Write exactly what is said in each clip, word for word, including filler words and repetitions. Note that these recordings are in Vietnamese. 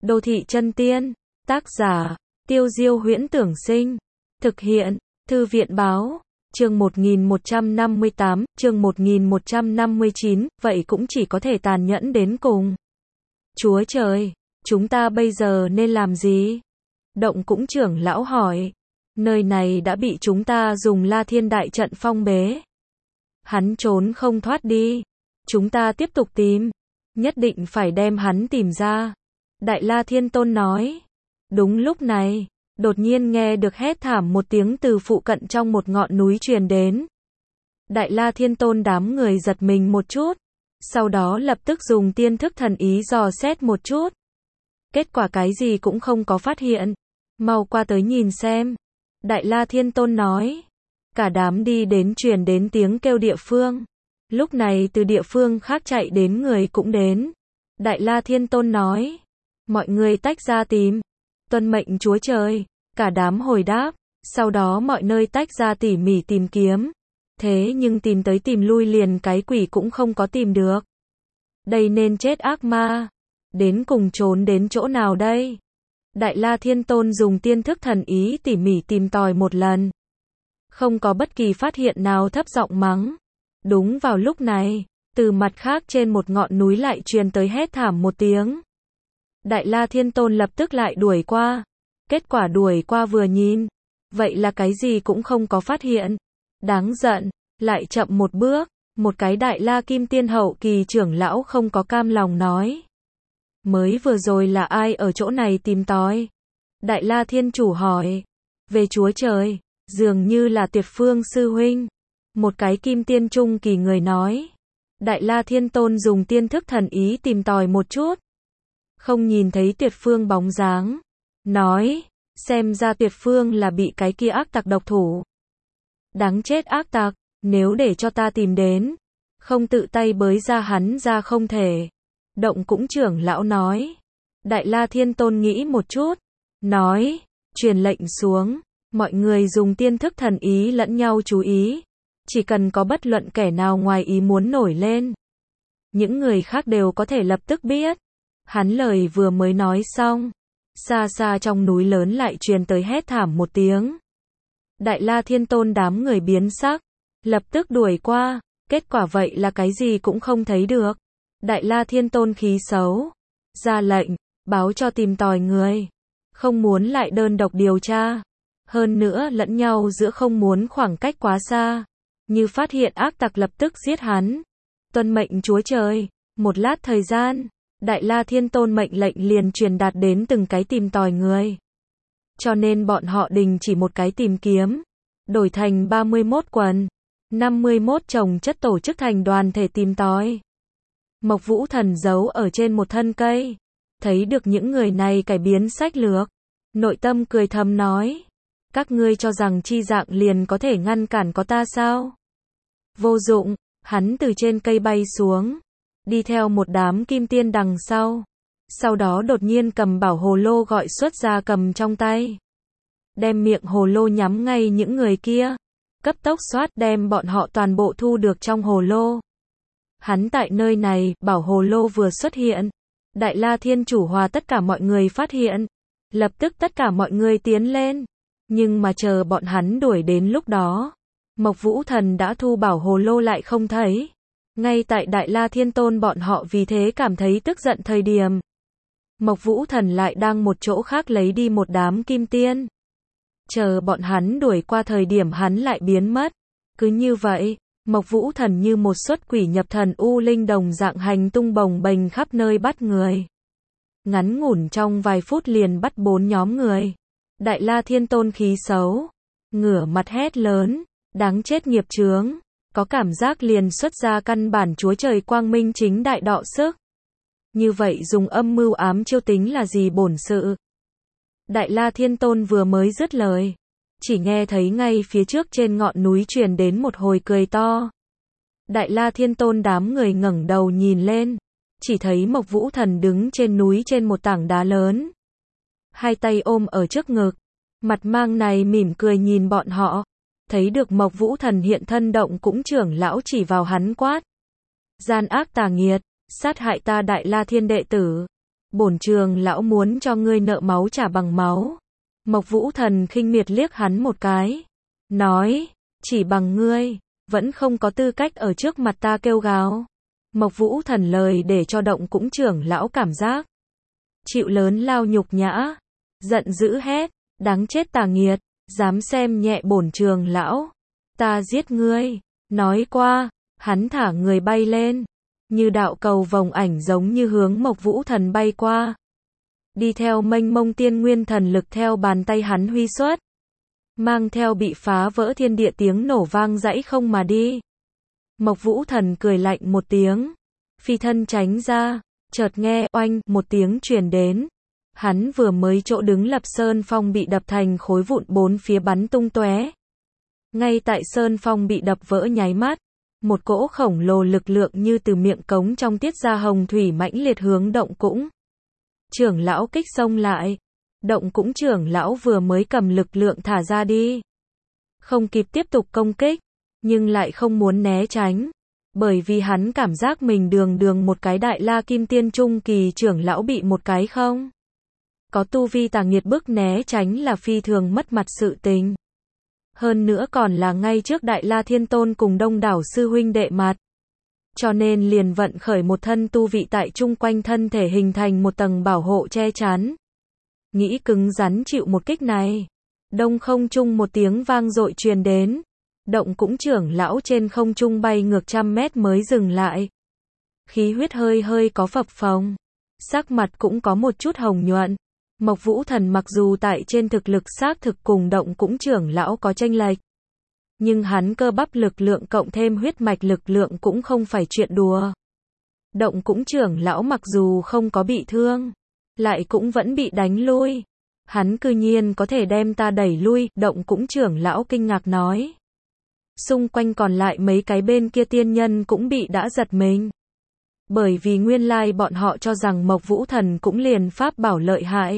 Đô thị chân tiên, tác giả, Tiêu Diêu Huyễn Tưởng Sinh, thực hiện, Thư viện Báo, chương một nghìn một trăm năm mươi tám, chương một nghìn một trăm năm mươi chín, vậy cũng chỉ có thể tàn nhẫn đến cùng. Chúa trời, chúng ta bây giờ nên làm gì? Động Cũng trưởng lão hỏi. Nơi này đã bị chúng ta dùng La Thiên Đại trận phong bế. Hắn trốn không thoát đi. Chúng ta tiếp tục tìm. Nhất định phải đem hắn tìm ra. Đại La Thiên Tôn nói. Đúng lúc này, đột nhiên nghe được hét thảm một tiếng từ phụ cận trong một ngọn núi truyền đến. Đại La Thiên Tôn đám người giật mình một chút. Sau đó lập tức dùng tiên thức thần ý dò xét một chút. Kết quả cái gì cũng không có phát hiện. Mau qua tới nhìn xem. Đại La Thiên Tôn nói. Cả đám đi đến truyền đến tiếng kêu địa phương. Lúc này từ địa phương khác chạy đến người cũng đến. Đại La Thiên Tôn nói. Mọi người tách ra tìm. Tuân mệnh Chúa Trời. Cả đám hồi đáp. Sau đó mọi nơi tách ra tỉ mỉ tìm kiếm. Thế nhưng tìm tới tìm lui liền cái quỷ cũng không có tìm được. Đây nên chết ác ma. Đến cùng trốn đến chỗ nào đây? Đại La Thiên Tôn dùng tiên thức thần ý tỉ mỉ tìm tòi một lần. Không có bất kỳ phát hiện nào, thấp giọng mắng. Đúng vào lúc này, từ mặt khác trên một ngọn núi lại truyền tới hét thảm một tiếng. Đại La Thiên Tôn lập tức lại đuổi qua. Kết quả đuổi qua vừa nhìn, vậy là cái gì cũng không có phát hiện. Đáng giận, lại chậm một bước, một cái Đại La Kim Tiên hậu kỳ trưởng lão không có cam lòng nói. Mới vừa rồi là ai ở chỗ này tìm tòi? Đại La Thiên Chủ hỏi. Về Chúa Trời, dường như là Tuyệt Phương Sư Huynh. Một cái Kim Tiên trung kỳ người nói. Đại La Thiên Tôn dùng tiên thức thần ý tìm tòi một chút. Không nhìn thấy Tuyệt Phương bóng dáng. Nói, xem ra Tuyệt Phương là bị cái kia ác tặc độc thủ. Đáng chết ác tặc, nếu để cho ta tìm đến, không tự tay bới ra hắn ra không thể. Động Cũng trưởng lão nói. Đại La Thiên Tôn nghĩ một chút. Nói, truyền lệnh xuống. Mọi người dùng tiên thức thần ý lẫn nhau chú ý. Chỉ cần có bất luận kẻ nào ngoài ý muốn nổi lên. Những người khác đều có thể lập tức biết. Hắn lời vừa mới nói xong. Xa xa trong núi lớn lại truyền tới hét thảm một tiếng. Đại La Thiên Tôn đám người biến sắc. Lập tức đuổi qua. Kết quả vậy là cái gì cũng không thấy được. Đại La Thiên Tôn khí xấu. Ra lệnh, báo cho tìm tòi người. Không muốn lại đơn độc điều tra. Hơn nữa lẫn nhau giữa không muốn khoảng cách quá xa. Như phát hiện ác tặc lập tức giết hắn. Tuân mệnh Chúa Trời. Một lát thời gian, Đại La Thiên Tôn mệnh lệnh liền truyền đạt đến từng cái tìm tòi người. Cho nên bọn họ đình chỉ một cái tìm kiếm. Đổi thành ba mươi mốt quần. năm mươi mốt chồng chất tổ chức thành đoàn thể tìm tòi. Mộc Vũ Thần giấu ở trên một thân cây. Thấy được những người này cải biến sách lược. Nội tâm cười thầm nói. Các ngươi cho rằng chi dạng liền có thể ngăn cản có ta sao? Vô dụng, hắn từ trên cây bay xuống. Đi theo một đám kim tiên đằng sau. Sau đó đột nhiên cầm bảo hồ lô gọi xuất ra cầm trong tay. Đem miệng hồ lô nhắm ngay những người kia. Cấp tốc xoát đem bọn họ toàn bộ thu được trong hồ lô. Hắn tại nơi này, bảo hồ lô vừa xuất hiện. Đại La Thiên Chủ hòa tất cả mọi người phát hiện. Lập tức tất cả mọi người tiến lên. Nhưng mà chờ bọn hắn đuổi đến lúc đó. Mộc Vũ Thần đã thu bảo hồ lô lại không thấy. Ngay tại Đại La Thiên Tôn bọn họ vì thế cảm thấy tức giận thời điểm. Mộc Vũ Thần lại đang một chỗ khác lấy đi một đám kim tiên. Chờ bọn hắn đuổi qua thời điểm hắn lại biến mất. Cứ như vậy, Mộc Vũ Thần như một xuất quỷ nhập thần u linh đồng dạng hành tung bồng bềnh khắp nơi bắt người. Ngắn ngủn trong vài phút liền bắt bốn nhóm người. Đại La Thiên Tôn khí xấu. Ngửa mặt hét lớn. Đáng chết nghiệp chướng. Có cảm giác liền xuất ra căn bản Chúa Trời quang minh chính đại đọ sức. Như vậy dùng âm mưu ám chiêu tính là gì bổn sự. Đại La Thiên Tôn vừa mới dứt lời. Chỉ nghe thấy ngay phía trước trên ngọn núi truyền đến một hồi cười to. Đại La Thiên Tôn đám người ngẩng đầu nhìn lên. Chỉ thấy Mộc Vũ Thần đứng trên núi trên một tảng đá lớn. Hai tay ôm ở trước ngực. Mặt mang này mỉm cười nhìn bọn họ. Thấy được Mộc Vũ Thần hiện thân Động Cũng trưởng lão chỉ vào hắn quát. Gian ác tà nghiệt, sát hại ta Đại La Thiên đệ tử. Bổn trường lão muốn cho ngươi nợ máu trả bằng máu. Mộc Vũ Thần khinh miệt liếc hắn một cái. Nói, chỉ bằng ngươi, vẫn không có tư cách ở trước mặt ta kêu gào. Mộc Vũ Thần lời để cho Động Cũng trưởng lão cảm giác chịu lớn lao nhục nhã. Giận dữ hét, đáng chết tà nghiệt, dám xem nhẹ bổn trường lão. Ta giết ngươi. Nói qua, hắn thả người bay lên. Như đạo cầu vòng ảnh giống như hướng Mộc Vũ Thần bay qua. Đi theo mênh mông tiên nguyên thần lực theo bàn tay hắn huy xuất. Mang theo bị phá vỡ thiên địa tiếng nổ vang dãy không mà đi. Mộc Vũ Thần cười lạnh một tiếng. Phi thân tránh ra. Chợt nghe oanh một tiếng truyền đến. Hắn vừa mới chỗ đứng lập sơn phong bị đập thành khối vụn bốn phía bắn tung tóe. Ngay tại sơn phong bị đập vỡ nháy mắt. Một cỗ khổng lồ lực lượng như từ miệng cống trong tiết ra hồng thủy mãnh liệt hướng Động Cũng trưởng lão kích xông lại. Động Cũng trưởng lão vừa mới cầm lực lượng thả ra đi. Không kịp tiếp tục công kích, nhưng lại không muốn né tránh. Bởi vì hắn cảm giác mình đường đường một cái đại la kim tiên trung kỳ trưởng lão bị một cái không có tu vi tà nghiệt bức né tránh là phi thường mất mặt sự tình. Hơn nữa còn là ngay trước Đại La Thiên Tôn cùng đông đảo sư huynh đệ mặt. Cho nên liền vận khởi một thân tu vị tại chung quanh thân thể hình thành một tầng bảo hộ che chắn. Nghĩ cứng rắn chịu một kích này. Đông không trung một tiếng vang dội truyền đến. Động Cũng trưởng lão trên không trung bay ngược trăm mét mới dừng lại. Khí huyết hơi hơi có phập phồng. Sắc mặt cũng có một chút hồng nhuận. Mộc Vũ Thần mặc dù tại trên thực lực xác thực cùng Động Cũng trưởng lão có chênh lệch. Nhưng hắn cơ bắp lực lượng cộng thêm huyết mạch lực lượng cũng không phải chuyện đùa. Động Cũng trưởng lão mặc dù không có bị thương, lại cũng vẫn bị đánh lui. Hắn cư nhiên có thể đem ta đẩy lui, Động Cũng trưởng lão kinh ngạc nói. Xung quanh còn lại mấy cái bên kia tiên nhân cũng bị đã giật mình. Bởi vì nguyên lai bọn họ cho rằng Mộc Vũ Thần cũng liền pháp bảo lợi hại.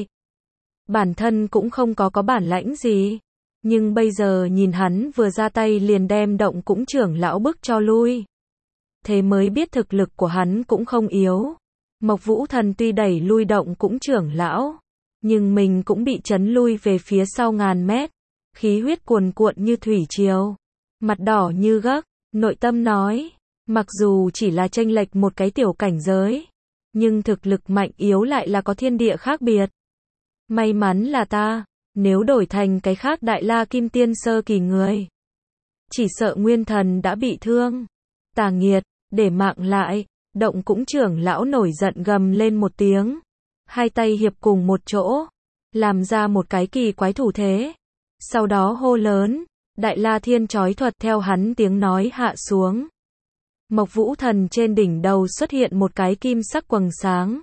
Bản thân cũng không có có bản lãnh gì. Nhưng bây giờ nhìn hắn vừa ra tay liền đem Động Cũng trưởng lão bức cho lui. Thế mới biết thực lực của hắn cũng không yếu. Mộc Vũ Thần tuy đẩy lui Động Cũng trưởng lão, nhưng mình cũng bị chấn lui về phía sau ngàn mét. Khí huyết cuồn cuộn như thủy triều. Mặt đỏ như gấc, nội tâm nói. Mặc dù chỉ là chênh lệch một cái tiểu cảnh giới, nhưng thực lực mạnh yếu lại là có thiên địa khác biệt. May mắn là ta, nếu đổi thành cái khác đại la kim tiên sơ kỳ người, chỉ sợ nguyên thần đã bị thương. Tà nghiệt, để mạng lại. Động Cũng trưởng lão nổi giận gầm lên một tiếng. Hai tay hiệp cùng một chỗ, làm ra một cái kỳ quái thủ thế. Sau đó hô lớn, Đại La Thiên Chói Thuật theo hắn tiếng nói hạ xuống. Mộc Vũ Thần trên đỉnh đầu xuất hiện một cái kim sắc quầng sáng.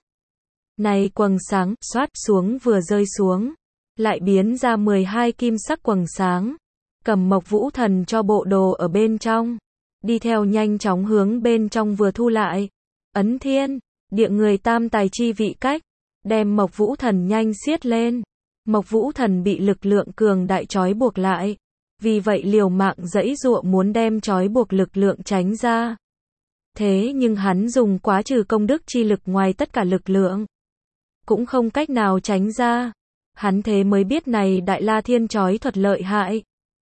Này quầng sáng, xoát xuống vừa rơi xuống, lại biến ra mười hai kim sắc quầng sáng. Cầm Mộc Vũ Thần cho bộ đồ ở bên trong, đi theo nhanh chóng hướng bên trong vừa thu lại. Ấn thiên, địa người tam tài chi vị cách, đem Mộc Vũ Thần nhanh siết lên. Mộc Vũ Thần bị lực lượng cường đại trói buộc lại, vì vậy liều mạng giãy giụa muốn đem trói buộc lực lượng tránh ra. Thế nhưng hắn dùng quá trừ công đức chi lực ngoài tất cả lực lượng, cũng không cách nào tránh ra. Hắn thế mới biết này Đại La Thiên Chói Thuật lợi hại.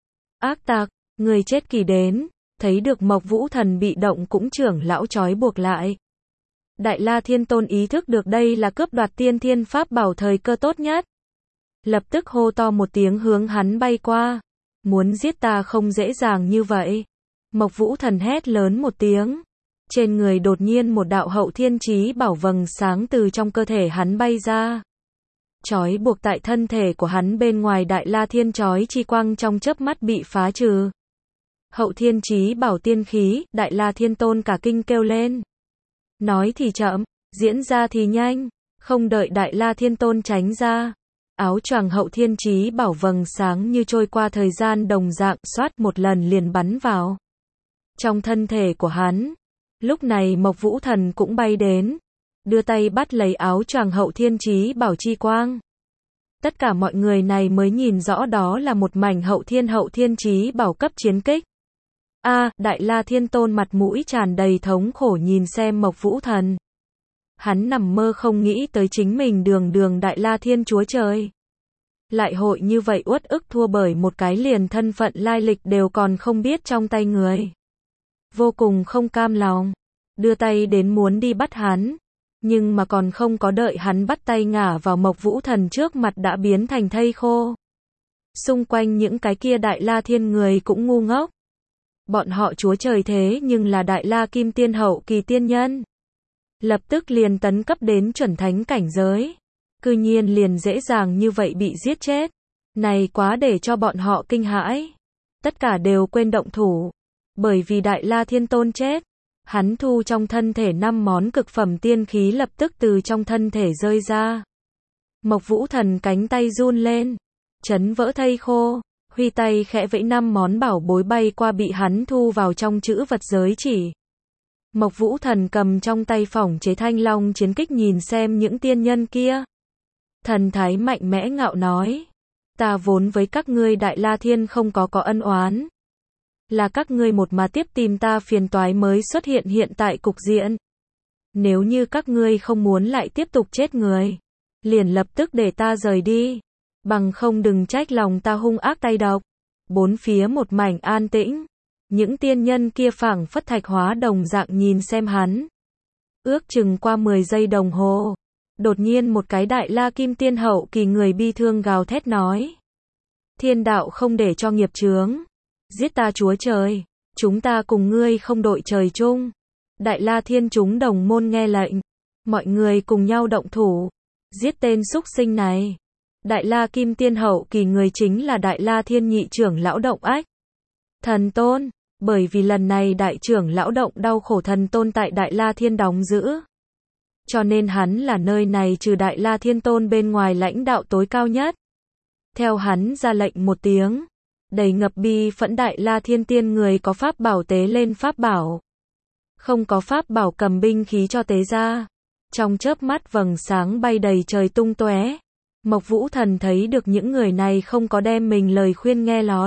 Ác tặc, người chết kỳ đến, thấy được Mộc Vũ Thần bị Động Cũng trưởng lão trói buộc lại. Đại La Thiên Tôn ý thức được đây là cướp đoạt tiên thiên pháp bảo thời cơ tốt nhất. Lập tức hô to một tiếng hướng hắn bay qua. Muốn giết ta không dễ dàng như vậy. Mộc Vũ Thần hét lớn một tiếng. Trên người đột nhiên một đạo hậu thiên chí bảo vầng sáng từ trong cơ thể hắn bay ra. Chói buộc tại thân thể của hắn bên ngoài Đại La Thiên chói chi quang trong chớp mắt bị phá trừ. Hậu thiên chí bảo tiên khí, Đại La Thiên Tôn cả kinh kêu lên. Nói thì chậm, diễn ra thì nhanh, không đợi Đại La Thiên Tôn tránh ra. Áo choàng hậu thiên chí bảo vầng sáng như trôi qua thời gian đồng dạng xoát một lần liền bắn vào trong thân thể của hắn. Lúc này Mộc Vũ Thần cũng bay đến, đưa tay bắt lấy áo choàng hậu thiên chí bảo chi quang. Tất cả mọi người này mới nhìn rõ đó là một mảnh hậu thiên hậu thiên chí bảo cấp chiến kích. A, à, Đại La Thiên Tôn mặt mũi tràn đầy thống khổ nhìn xem Mộc Vũ Thần. Hắn nằm mơ không nghĩ tới chính mình đường đường Đại La Thiên Chúa Trời. Lại hội như vậy uất ức thua bởi một cái liền thân phận lai lịch đều còn không biết trong tay người. Vô cùng không cam lòng, đưa tay đến muốn đi bắt hắn, nhưng mà còn không có đợi hắn bắt tay ngả vào Mộc Vũ Thần trước mặt đã biến thành thây khô. Xung quanh những cái kia Đại La Thiên người cũng ngu ngốc. Bọn họ Chúa Trời thế nhưng là Đại La Kim Tiên hậu kỳ tiên nhân. Lập tức liền tấn cấp đến chuẩn thánh cảnh giới. Cư nhiên liền dễ dàng như vậy bị giết chết. Này quá để cho bọn họ kinh hãi. Tất cả đều quên động thủ. Bởi vì Đại La Thiên Tôn chết. Hắn thu trong thân thể năm món cực phẩm tiên khí lập tức từ trong thân thể rơi ra. Mộc Vũ Thần cánh tay run lên. Chấn vỡ thây khô. Huy tay khẽ vẫy năm món bảo bối bay qua bị hắn thu vào trong chữ vật giới chỉ. Mộc Vũ Thần cầm trong tay phỏng chế thanh long chiến kích nhìn xem những tiên nhân kia. Thần thái mạnh mẽ ngạo nói. Ta vốn với các ngươi Đại La Thiên không có có ân oán. Là các ngươi một mà tiếp tìm ta phiền toái mới xuất hiện hiện tại cục diện. Nếu như các ngươi không muốn lại tiếp tục chết người, liền lập tức để ta rời đi. Bằng không đừng trách lòng ta hung ác tay độc. Bốn phía một mảnh an tĩnh. Những tiên nhân kia phảng phất thạch hóa đồng dạng nhìn xem hắn. Ước chừng qua mười giây đồng hồ. Đột nhiên một cái Đại La Kim Tiên hậu kỳ người bi thương gào thét nói. Thiên đạo không để cho nghiệp chướng. Giết ta Chúa Trời. Chúng ta cùng ngươi không đội trời chung. Đại La Thiên chúng đồng môn nghe lệnh. Mọi người cùng nhau động thủ. Giết tên súc sinh này. Đại La Kim Tiên hậu kỳ người chính là Đại La Thiên nhị trưởng lão Động Ách. Thần Tôn. Bởi vì lần này đại trưởng lão Động đau khổ Thần Tôn tại Đại La Thiên đóng giữ. Cho nên hắn là nơi này trừ Đại La Thiên Tôn bên ngoài lãnh đạo tối cao nhất. Theo hắn ra lệnh một tiếng. Đầy ngập bi phẫn Đại La Thiên tiên người có pháp bảo tế lên pháp bảo. Không có pháp bảo cầm binh khí cho tế ra. Trong chớp mắt vầng sáng bay đầy trời tung tóe. Mộc Vũ Thần thấy được những người này không có đem mình lời khuyên nghe lọt.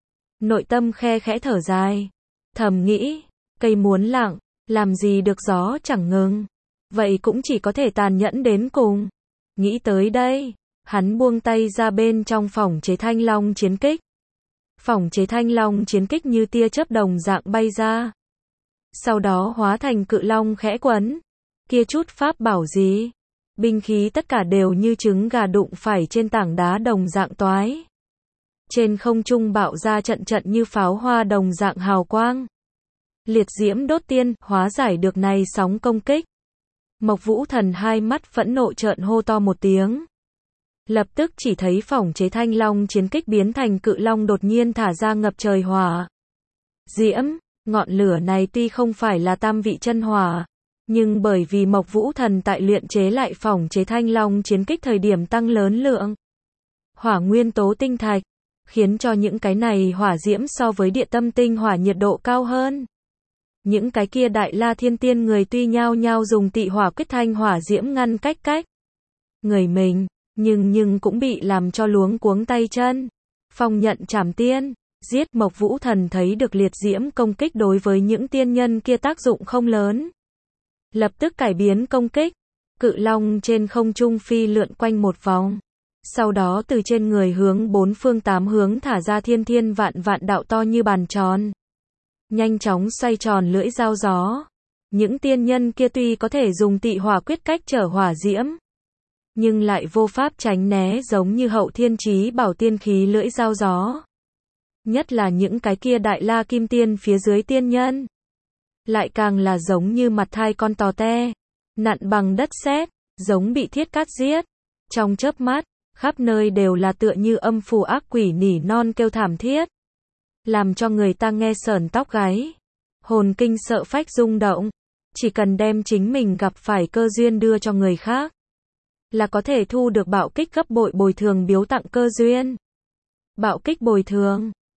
Nội tâm khe khẽ thở dài. Thầm nghĩ, cây muốn lặng, làm gì được gió chẳng ngừng. Vậy cũng chỉ có thể tàn nhẫn đến cùng. Nghĩ tới đây, hắn buông tay ra bên trong phỏng chế thanh long chiến kích. Phỏng chế thanh long chiến kích như tia chớp đồng dạng bay ra. Sau đó hóa thành cự long khẽ quấn. Kia chút pháp bảo gì? Binh khí tất cả đều như trứng gà đụng phải trên tảng đá đồng dạng toái. Trên không trung bạo ra trận trận như pháo hoa đồng dạng hào quang. Liệt diễm đốt tiên, hóa giải được này sóng công kích. Mộc Vũ Thần hai mắt phẫn nộ trợn hô to một tiếng. Lập tức chỉ thấy phỏng chế thanh long chiến kích biến thành cự long đột nhiên thả ra ngập trời hỏa. Diễm, ngọn lửa này tuy không phải là tam vị chân hỏa, nhưng bởi vì Mộc Vũ Thần tại luyện chế lại phỏng chế thanh long chiến kích thời điểm tăng lớn lượng hỏa nguyên tố tinh thạch, khiến cho những cái này hỏa diễm so với địa tâm tinh hỏa nhiệt độ cao hơn. Những cái kia Đại La Thiên tiên người tuy nhao nhao dùng tị hỏa quyết thanh hỏa diễm ngăn cách cách người mình, nhưng nhưng cũng bị làm cho luống cuống tay chân. Phong nhận trảm tiên, giết. Mộc Vũ Thần thấy được liệt diễm công kích đối với những tiên nhân kia tác dụng không lớn. Lập tức cải biến công kích. Cự long trên không trung phi lượn quanh một vòng. Sau đó từ trên người hướng bốn phương tám hướng thả ra thiên thiên vạn vạn đạo to như bàn tròn. Nhanh chóng xoay tròn lưỡi dao gió. Những tiên nhân kia tuy có thể dùng tị hỏa quyết cách trở hỏa diễm, nhưng lại vô pháp tránh né giống như hậu thiên chí bảo tiên khí lưỡi dao gió. Nhất là những cái kia Đại La Kim Tiên phía dưới tiên nhân. Lại càng là giống như mặt thai con tò te. Nặn bằng đất sét, giống bị thiết cắt giết. Trong chớp mắt, khắp nơi đều là tựa như âm phù ác quỷ nỉ non kêu thảm thiết. Làm cho người ta nghe sởn tóc gáy. Hồn kinh sợ phách rung động. Chỉ cần đem chính mình gặp phải cơ duyên đưa cho người khác, là có thể thu được bạo kích gấp bội bồi thường biếu tặng cơ duyên. Bạo kích bồi thường.